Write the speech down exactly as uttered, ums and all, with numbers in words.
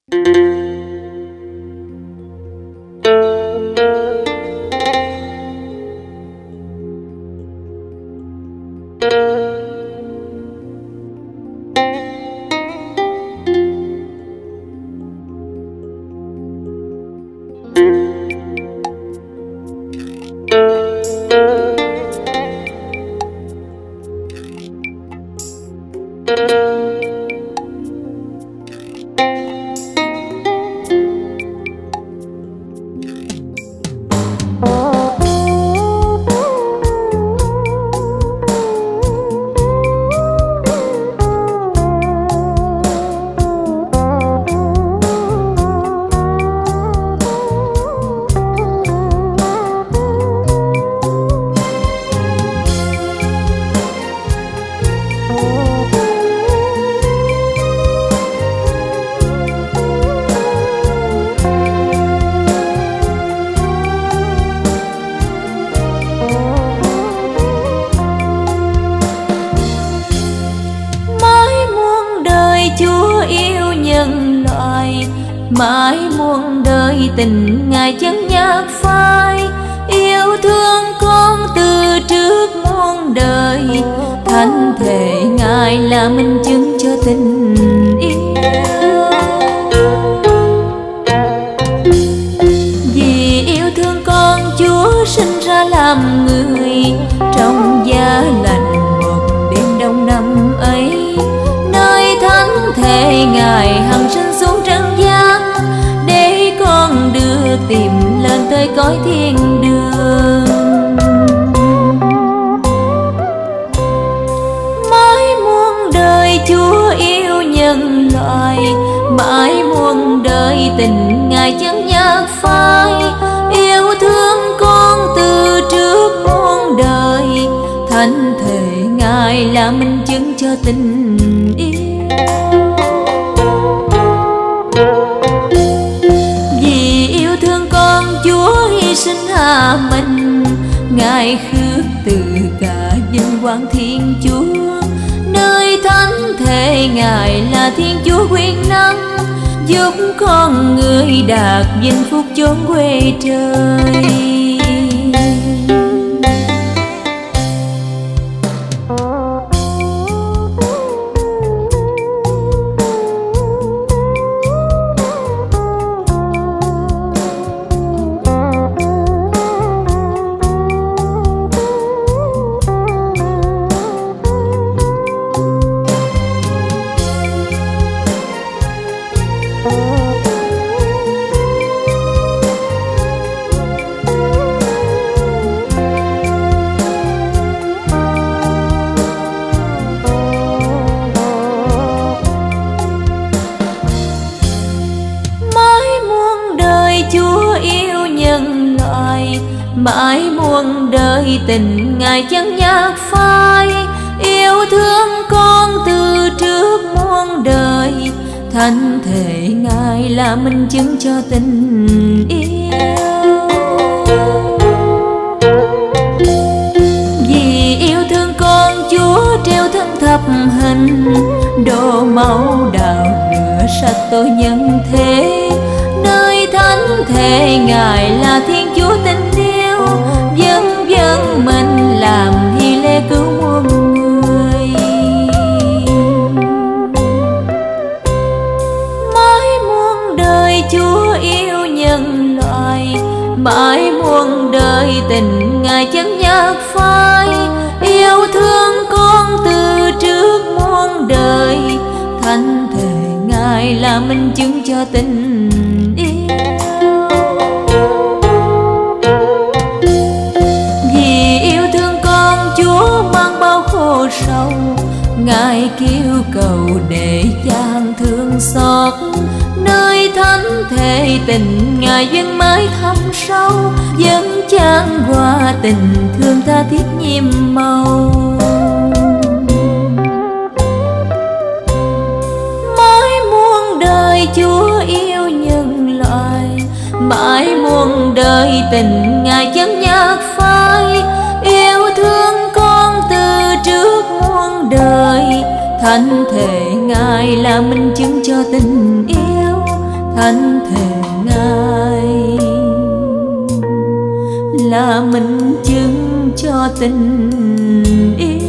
Mãi muôn đời tình Ngài chân nhạc phai, yêu thương con từ trước muôn đời. Thánh thể Ngài là minh chứng cho tình yêu. Vì yêu thương con, Chúa sinh ra làm người trong giá lạnh một đêm đông năm ấy. Nơi thánh thể Ngài hằng sinh xuống trần gian, để con đưa tìm lên tới cõi thiên đường. Mãi muôn đời Chúa yêu nhân loại, mãi muôn đời tình Ngài chân nhạc phai, yêu thương con từ trước muôn đời. Thánh thể Ngài là minh chứng cho tình yêu. Vì yêu thương con, Chúa hy sinh hạ mình, Ngài khước từ cả vinh quang Thiên Chúa. Nơi thánh thể Ngài là Thiên Chúa quyền năng, giúp con người đạt vinh phúc chốn quê trời. Chúa yêu nhân loại, mãi muôn đời tình Ngài chân nhạc phai, yêu thương con từ trước muôn đời. Thánh thể Ngài là minh chứng cho tình yêu. Vì yêu thương con, Chúa treo thân thập hình, đổ máu đào rửa sạch tội nhân thế. Nơi thánh thể Ngài là Thiên Chúa tình yêu, dâng dâng mình làm hy lễ cứu muôn người. Mãi muôn đời Chúa yêu nhân loại, mãi muôn đời tình Ngài chân nhạc phai, yêu thương con từ trước muôn đời. Thánh thể Ngài là minh chứng cho tình yêu. Vì yêu thương con, Chúa mang bao khổ sầu, Ngài kêu cầu để chan thương xót. Nơi thánh thể tình Ngài dâng mãi thâm sâu, dâng chan qua tình thương tha thiết nhiệm màu. Chúa yêu nhân loại, mãi muôn đời tình Ngài chân nhạc phai, yêu thương con từ trước muôn đời. Thánh thể Ngài là minh chứng cho tình yêu, thánh thề Ngài là minh chứng cho tình yêu.